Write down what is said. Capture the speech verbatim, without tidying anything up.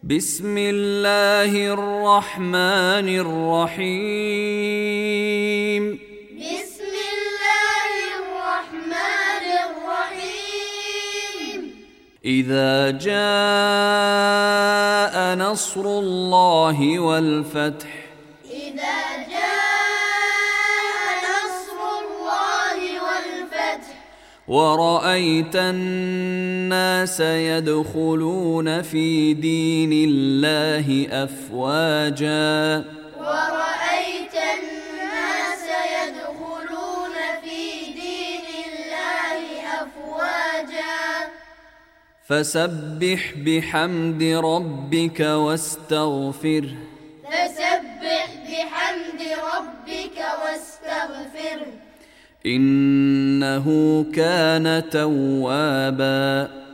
بسم الله الرحمن الرحيم بسم الله الرحمن الرحيم إذا جاء نصر الله والفتح إذا جاء نصر الله والفتح ورأيت الناس يدخلون في دين الله أفواجا ورأيت الناس يدخلون في دين الله أفواجا فسبح بحمد ربك واستغفره فسبح بحمد ربك واستغفره إنه كان توابا